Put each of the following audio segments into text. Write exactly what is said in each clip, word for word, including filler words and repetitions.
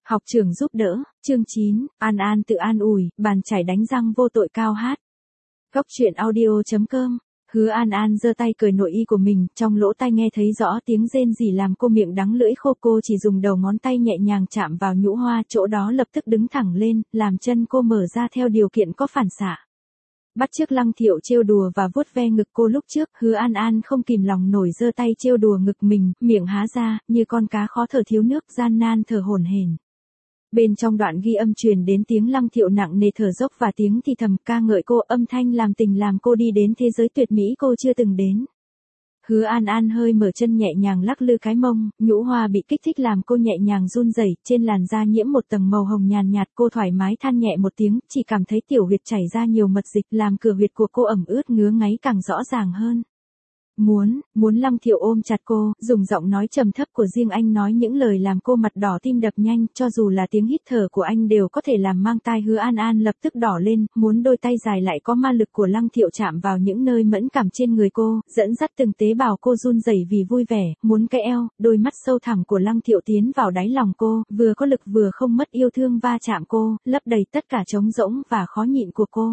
Học trường giúp đỡ, chương chín, An An tự an ủi, bàn chải đánh răng vô tội cao hát. Góc truyện audio.com. Hứa An An giơ tay cởi nội y của mình, trong lỗ tai nghe thấy rõ tiếng rên rỉ làm cô miệng đắng lưỡi khô, cô chỉ dùng đầu ngón tay nhẹ nhàng chạm vào nhũ hoa, chỗ đó lập tức đứng thẳng lên, làm chân cô mở ra theo điều kiện có phản xạ. Bắt chước Lăng Thiệu trêu đùa và vuốt ve ngực cô lúc trước, Hứa An An không kìm lòng nổi giơ tay trêu đùa ngực mình, miệng há ra, như con cá khó thở thiếu nước, gian nan thở hổn hển. Bên trong đoạn ghi âm truyền đến tiếng Lăng Thiệu nặng nề thở dốc và tiếng thì thầm ca ngợi cô, âm thanh làm tình làm cô đi đến thế giới tuyệt mỹ cô chưa từng đến. Hứa An An hơi mở chân nhẹ nhàng lắc lư cái mông, nhũ hoa bị kích thích làm cô nhẹ nhàng run rẩy, trên làn da nhiễm một tầng màu hồng nhàn nhạt, cô thoải mái than nhẹ một tiếng, chỉ cảm thấy tiểu huyệt chảy ra nhiều mật dịch làm cửa huyệt của cô ẩm ướt ngứa ngáy càng rõ ràng hơn. Muốn, muốn Lăng Thiệu ôm chặt cô, dùng giọng nói trầm thấp của riêng anh nói những lời làm cô mặt đỏ tim đập nhanh, cho dù là tiếng hít thở của anh đều có thể làm mang tai. Hứa An An lập tức đỏ lên, muốn đôi tay dài lại có ma lực của Lăng Thiệu chạm vào những nơi mẫn cảm trên người cô, dẫn dắt từng tế bào cô run rẩy vì vui vẻ, muốn cái eo, đôi mắt sâu thẳm của Lăng Thiệu tiến vào đáy lòng cô, vừa có lực vừa không mất yêu thương va chạm cô, lấp đầy tất cả trống rỗng và khó nhịn của cô.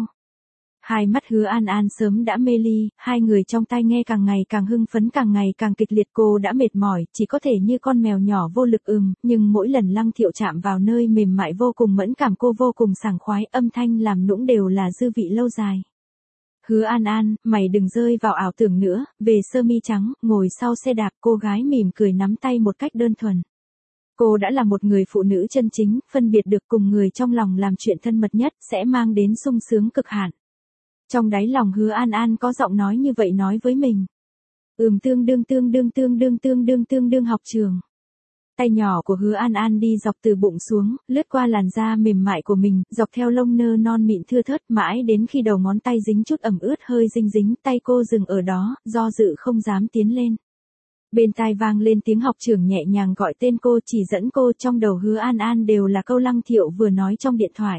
Hai mắt Hứa An An sớm đã mê ly, hai người trong tai nghe càng ngày càng hưng phấn, càng ngày càng kịch liệt, cô đã mệt mỏi, chỉ có thể như con mèo nhỏ vô lực ừm, nhưng mỗi lần Lăng Thiệu chạm vào nơi mềm mại vô cùng mẫn cảm cô vô cùng sảng khoái, âm thanh làm nũng đều là dư vị lâu dài. Hứa An An, mày đừng rơi vào ảo tưởng nữa, về sơ mi trắng, ngồi sau xe đạp, cô gái mỉm cười nắm tay một cách đơn thuần. Cô đã là một người phụ nữ chân chính, phân biệt được cùng người trong lòng làm chuyện thân mật nhất, sẽ mang đến sung sướng cực hạn. Trong đáy lòng Hứa An An có giọng nói như vậy nói với mình. Ừm tương đương tương đương tương đương tương đương tương đương học trường. Tay nhỏ của Hứa An An đi dọc từ bụng xuống, lướt qua làn da mềm mại của mình, dọc theo lông nơ non mịn thưa thớt mãi đến khi đầu ngón tay dính chút ẩm ướt hơi dinh dính, tay cô dừng ở đó, do dự không dám tiến lên. Bên tai vang lên tiếng học trưởng nhẹ nhàng gọi tên cô, chỉ dẫn cô, trong đầu Hứa An An đều là câu Lăng Thiệu vừa nói trong điện thoại.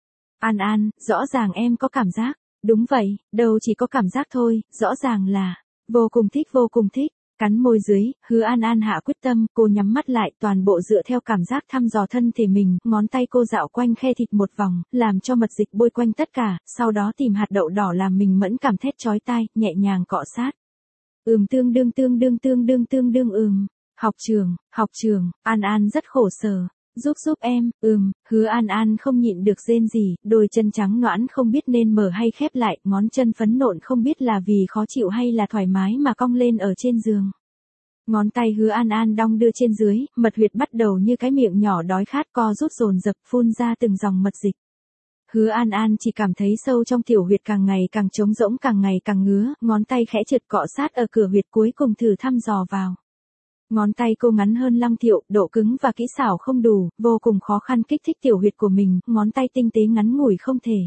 An An, rõ ràng em có cảm giác. Đúng vậy, đâu chỉ có cảm giác thôi, rõ ràng là vô cùng thích vô cùng thích. Cắn môi dưới, Hứa An An hạ quyết tâm, cô nhắm mắt lại, toàn bộ dựa theo cảm giác thăm dò thân thể mình, ngón tay cô dạo quanh khe thịt một vòng, làm cho mật dịch bôi quanh tất cả, sau đó tìm hạt đậu đỏ làm mình mẫn cảm thét chói tai, nhẹ nhàng cọ sát. Ừm tương đương tương đương tương đương tương đương ừm. Học trường, học trường, An An rất khổ sở. Giúp giúp em, ừm, Hứa An An không nhịn được rên gì, đôi chân trắng nõn không biết nên mở hay khép lại, ngón chân phấn nộn không biết là vì khó chịu hay là thoải mái mà cong lên ở trên giường. Ngón tay Hứa An An đong đưa trên dưới, mật huyệt bắt đầu như cái miệng nhỏ đói khát co rút dồn dập phun ra từng dòng mật dịch. Hứa An An chỉ cảm thấy sâu trong tiểu huyệt càng ngày càng trống rỗng, càng ngày càng ngứa, ngón tay khẽ trượt cọ sát ở cửa huyệt cuối cùng thử thăm dò vào. Ngón tay cô ngắn hơn Lăng Thiệu, độ cứng và kỹ xảo không đủ, vô cùng khó khăn kích thích tiểu huyệt của mình, ngón tay tinh tế ngắn ngủi không thể.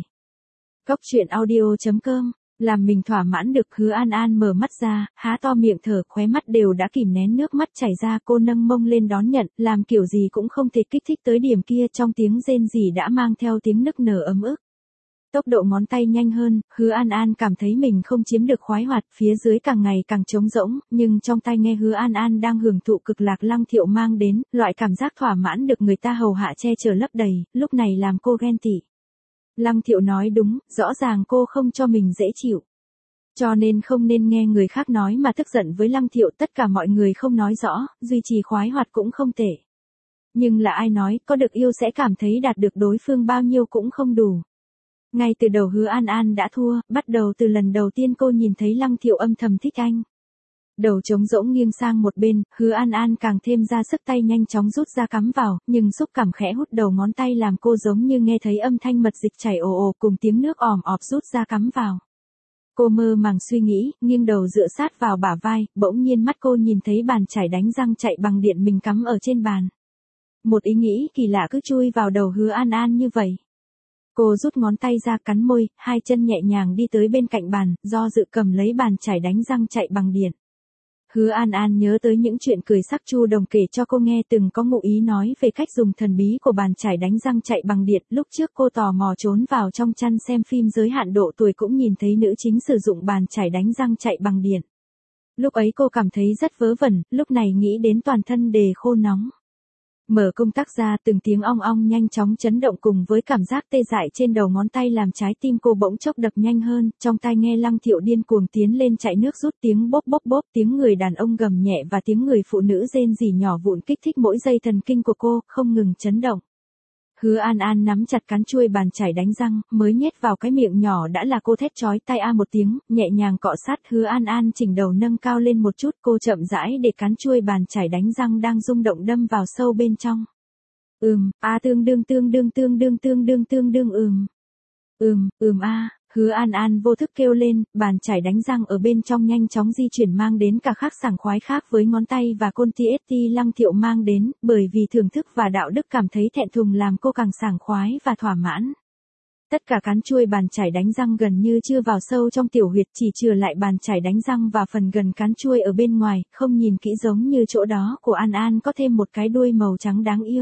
Góc truyện audio.com, làm mình thỏa mãn được. Hứa An An mở mắt ra, há to miệng thở, khóe mắt đều đã kìm nén nước mắt chảy ra, cô nâng mông lên đón nhận, làm kiểu gì cũng không thể kích thích tới điểm kia, trong tiếng rên rỉ đã mang theo tiếng nức nở ấm ức. Tốc độ ngón tay nhanh hơn, Hứa An An cảm thấy mình không chiếm được khoái hoạt, phía dưới càng ngày càng trống rỗng, nhưng trong tai nghe Hứa An An đang hưởng thụ cực lạc Lăng Thiệu mang đến, loại cảm giác thỏa mãn được người ta hầu hạ che chở lấp đầy, lúc này làm cô ghen tị. Lăng Thiệu nói đúng, rõ ràng cô không cho mình dễ chịu. Cho nên không nên nghe người khác nói mà tức giận với Lăng Thiệu, tất cả mọi người không nói rõ, duy trì khoái hoạt cũng không tệ. Nhưng là ai nói, có được yêu sẽ cảm thấy đạt được đối phương bao nhiêu cũng không đủ. Ngay từ đầu Hứa An An đã thua, bắt đầu từ lần đầu tiên cô nhìn thấy Lăng Thiệu âm thầm thích anh. Đầu trống rỗng nghiêng sang một bên, Hứa An An càng thêm ra sức, tay nhanh chóng rút ra cắm vào, nhưng xúc cảm khẽ hút đầu ngón tay làm cô giống như nghe thấy âm thanh mật dịch chảy ồ ồ cùng tiếng nước òm ọp rút ra cắm vào. Cô mơ màng suy nghĩ, nghiêng đầu dựa sát vào bả vai, bỗng nhiên mắt cô nhìn thấy bàn chải đánh răng chạy bằng điện mình cắm ở trên bàn. Một ý nghĩ kỳ lạ cứ chui vào đầu Hứa An An như vậy. Cô rút ngón tay ra, cắn môi, hai chân nhẹ nhàng đi tới bên cạnh bàn, do dự cầm lấy bàn chải đánh răng chạy bằng điện. Hứa An An nhớ tới những chuyện cười sắc Chu Đồng kể cho cô nghe, từng có ngụ ý nói về cách dùng thần bí của bàn chải đánh răng chạy bằng điện. Lúc trước cô tò mò trốn vào trong chăn xem phim giới hạn độ tuổi cũng nhìn thấy nữ chính sử dụng bàn chải đánh răng chạy bằng điện. Lúc ấy cô cảm thấy rất vớ vẩn, lúc này nghĩ đến toàn thân đề khô nóng. Mở công tắc ra, từng tiếng ong ong nhanh chóng chấn động cùng với cảm giác tê dại trên đầu ngón tay làm trái tim cô bỗng chốc đập nhanh hơn, trong tai nghe Lăng Thiệu điên cuồng tiến lên chạy nước rút, tiếng bốp bốp bốp, tiếng người đàn ông gầm nhẹ và tiếng người phụ nữ rên rỉ nhỏ vụn kích thích mỗi dây thần kinh của cô, không ngừng chấn động. Hứa An An nắm chặt cán chuôi bàn chải đánh răng, mới nhét vào cái miệng nhỏ đã là cô thét chói tai a một tiếng, nhẹ nhàng cọ sát. Hứa An An chỉnh đầu nâng cao lên một chút, cô chậm rãi để cán chuôi bàn chải đánh răng đang rung động đâm vào sâu bên trong. Ừm, a tương đương tương đương tương đương tương đương tương đương ừm. Ừm, ừm a. Hứa An An vô thức kêu lên, bàn chải đánh răng ở bên trong nhanh chóng di chuyển mang đến cả khác sảng khoái khác với ngón tay và côn ti ét ti Lăng Thiệu mang đến, bởi vì thưởng thức và đạo đức cảm thấy thẹn thùng làm cô càng sảng khoái và thỏa mãn. Tất cả cán chuôi bàn chải đánh răng gần như chưa vào sâu trong tiểu huyệt, chỉ chừa lại bàn chải đánh răng và phần gần cán chuôi ở bên ngoài, không nhìn kỹ giống như chỗ đó của An An có thêm một cái đuôi màu trắng đáng yêu.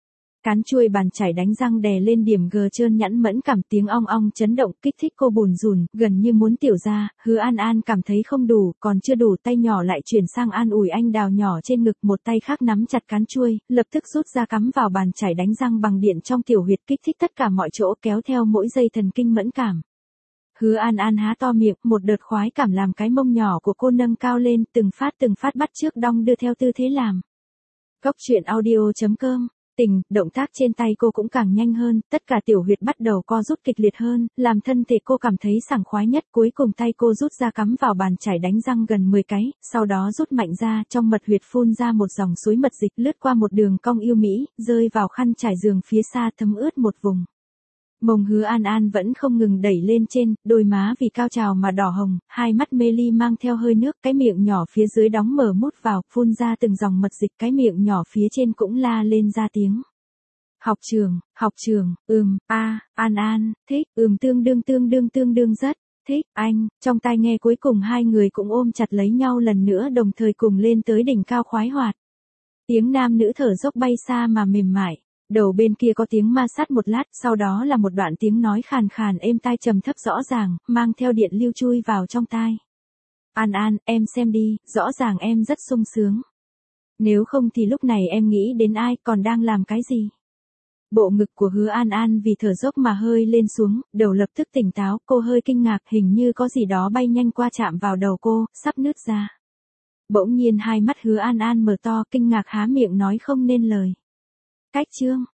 Cán chuôi bàn chải đánh răng đè lên điểm G trơn nhẵn mẫn cảm, tiếng ong ong chấn động kích thích cô bùn rùn, gần như muốn tiểu ra. Hứa An An cảm thấy không đủ, còn chưa đủ, tay nhỏ lại chuyển sang an ủi anh đào nhỏ trên ngực, một tay khác nắm chặt cán chuôi, lập tức rút ra cắm vào bàn chải đánh răng bằng điện trong tiểu huyệt, kích thích tất cả mọi chỗ, kéo theo mỗi dây thần kinh mẫn cảm. Hứa An An há to miệng, một đợt khoái cảm làm cái mông nhỏ của cô nâng cao lên, từng phát từng phát bắt chước đong đưa theo tư thế làm. Cốc truyện audio chấm com. Tình, động tác trên tay cô cũng càng nhanh hơn, tất cả tiểu huyệt bắt đầu co rút kịch liệt hơn, làm thân thể cô cảm thấy sảng khoái nhất. Cuối cùng tay cô rút ra cắm vào bàn chải đánh răng gần mười cái, sau đó rút mạnh ra, trong mật huyệt phun ra một dòng suối mật dịch lướt qua một đường cong yêu mỹ, rơi vào khăn trải giường phía xa thấm ướt một vùng. Mông Hứa An An vẫn không ngừng đẩy lên trên, đôi má vì cao trào mà đỏ hồng, hai mắt mê ly mang theo hơi nước, cái miệng nhỏ phía dưới đóng mở mút vào, phun ra từng dòng mật dịch, cái miệng nhỏ phía trên cũng la lên ra tiếng. Học trường, học trường, ừm, a, An An, thích, ừm tương đương tương đương tương đương rất, thích, anh, trong tai nghe cuối cùng hai người cũng ôm chặt lấy nhau lần nữa đồng thời cùng lên tới đỉnh cao khoái hoạt. Tiếng nam nữ thở dốc bay xa mà mềm mại. Đầu bên kia có tiếng ma sát một lát, sau đó là một đoạn tiếng nói khàn khàn êm tai trầm thấp rõ ràng, mang theo điện lưu chui vào trong tai. An An, em xem đi, rõ ràng em rất sung sướng. Nếu không thì lúc này em nghĩ đến ai, còn đang làm cái gì? Bộ ngực của Hứa An An vì thở dốc mà hơi lên xuống, đầu lập tức tỉnh táo, cô hơi kinh ngạc, hình như có gì đó bay nhanh qua chạm vào đầu cô, sắp nứt ra. Bỗng nhiên hai mắt Hứa An An mở to, kinh ngạc há miệng nói không nên lời. Cách chương